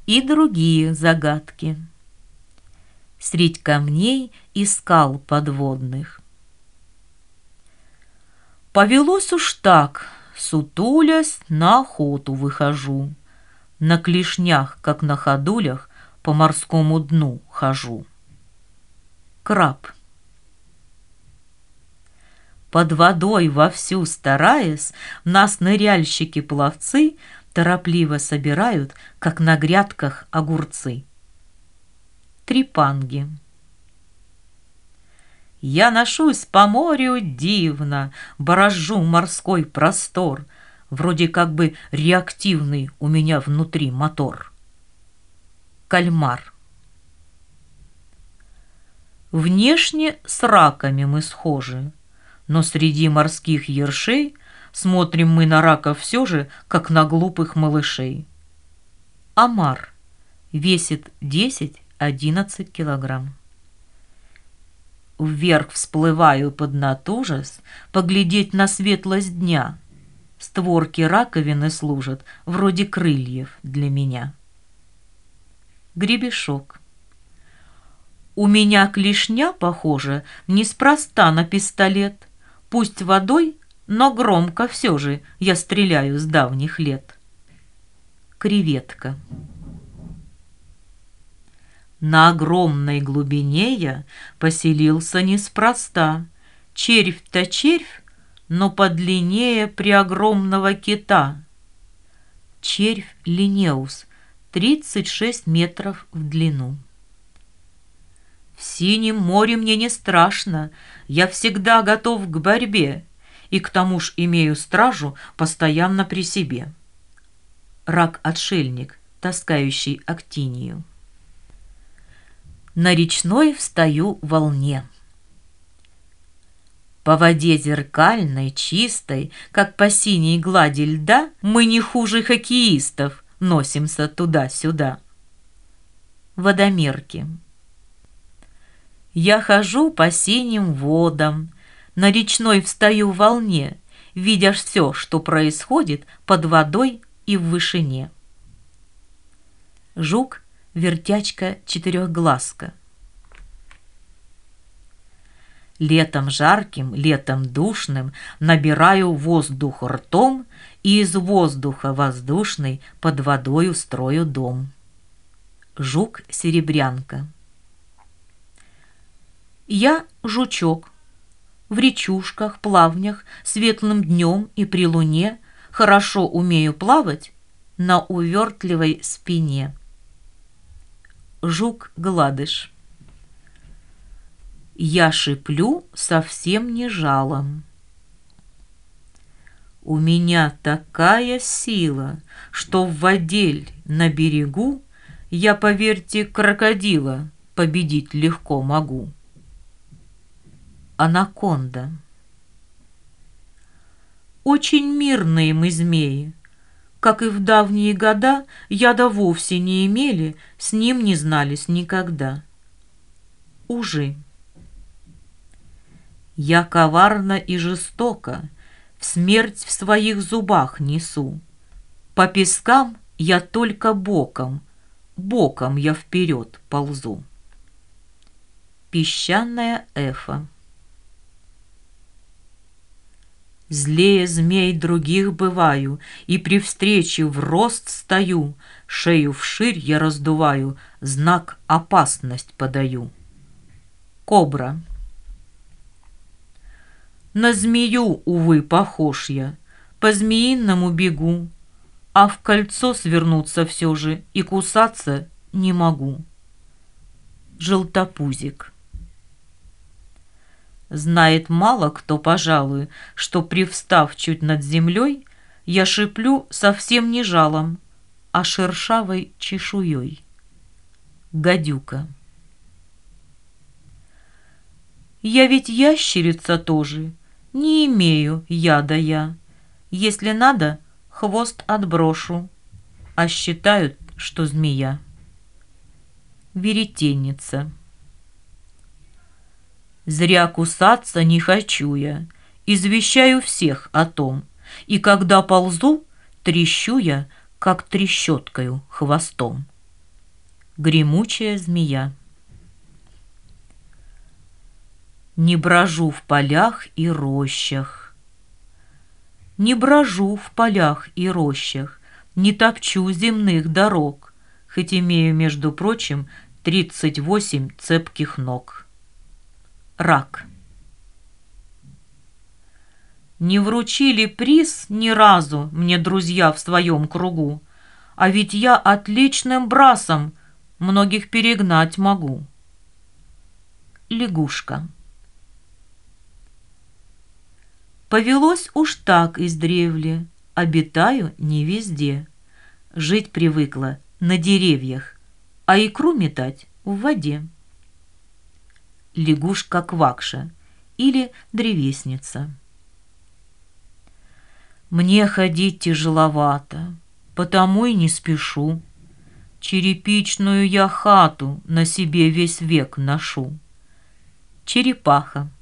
и другие загадки средь камней и скал подводных. Повелось уж так, сутулясь, на охоту выхожу, на клешнях, как на ходулях, по морскому дну хожу. Краб. Под водой вовсю стараясь, нас ныряльщики-пловцы торопливо собирают, как на грядках огурцы. Трепанги. Я ношусь по морю дивно, брожу морской простор, вроде как бы реактивный у меня внутри мотор. Кальмар. Внешне с раками мы схожи, но среди морских ершей смотрим мы на раков все же, как на глупых малышей. Омар весит 10-11 килограмм. Вверх всплываю поднатужась, поглядеть на светлость дня. Створки раковины служат вроде крыльев для меня. Гребешок. У меня клешня похожа неспроста на пистолет. Пусть водой, но громко все же я стреляю с давних лет. Креветка. На огромной глубине я поселился неспроста. Червь-то червь, но подлиннее преогромного кита. Червь Линеус, 36 метров в длину. В синем море мне не страшно, я всегда готов к борьбе, и к тому ж имею стражу постоянно при себе. Рак-отшельник, таскающий актинию. На речной встаю волне. По воде зеркальной, чистой, как по синей глади льда, мы не хуже хоккеистов носимся туда-сюда. Водомерки. Я хожу по синим водам, на речной встаю в волне, видя все, что происходит под водой и в вышине. Жук, вертячка, четырехглазка. Летом жарким, летом душным набираю воздух ртом и из воздуха воздушный под водою строю дом. Жук-серебрянка. Я жучок. В речушках, плавнях, светлым днем и при луне хорошо умею плавать на увертливой спине. Жук-гладыш. Я шиплю совсем не жалом. У меня такая сила, что в водель на берегу я, поверьте, крокодила победить легко могу. Анаконда. Очень мирные мы змеи. Как и в давние года, яда вовсе не имели, с ним не знались никогда. Ужи. Я коварно и жестоко в смерть в своих зубах несу. По пескам я только боком, боком я вперед ползу. Песчаная эфа. Злее змей других бываю, и при встрече в рост стою, шею вширь я раздуваю, знак опасность подаю. Кобра. На змею, увы, похож я, по-змеиному бегу, а в кольцо свернуться все же и кусаться не могу. Желтопузик. Знает мало кто, пожалуй, что, привстав чуть над землей, я шиплю совсем не жалом, а шершавой чешуей. Гадюка. Я ведь ящерица тоже, не имею яда я. Если надо, хвост отброшу, а считают, что змея. Веретенница. Зря кусаться не хочу я, извещаю всех о том, и когда ползу, трещу я, как трещоткою хвостом. Гремучая змея. Не брожу в полях и рощах, не брожу в полях и рощах, не топчу земных дорог, хоть имею, между прочим, 38 цепких ног. Рак. Не вручили приз ни разу мне друзья в своем кругу, а ведь я отличным брасом многих перегнать могу. Лягушка. Повелось уж так издревле, обитаю не везде. Жить привыкла на деревьях, а икру метать в воде. Лягушка-квакша или древесница. Мне ходить тяжеловато, потому и не спешу. Черепичную я хату на себе весь век ношу. Черепаха.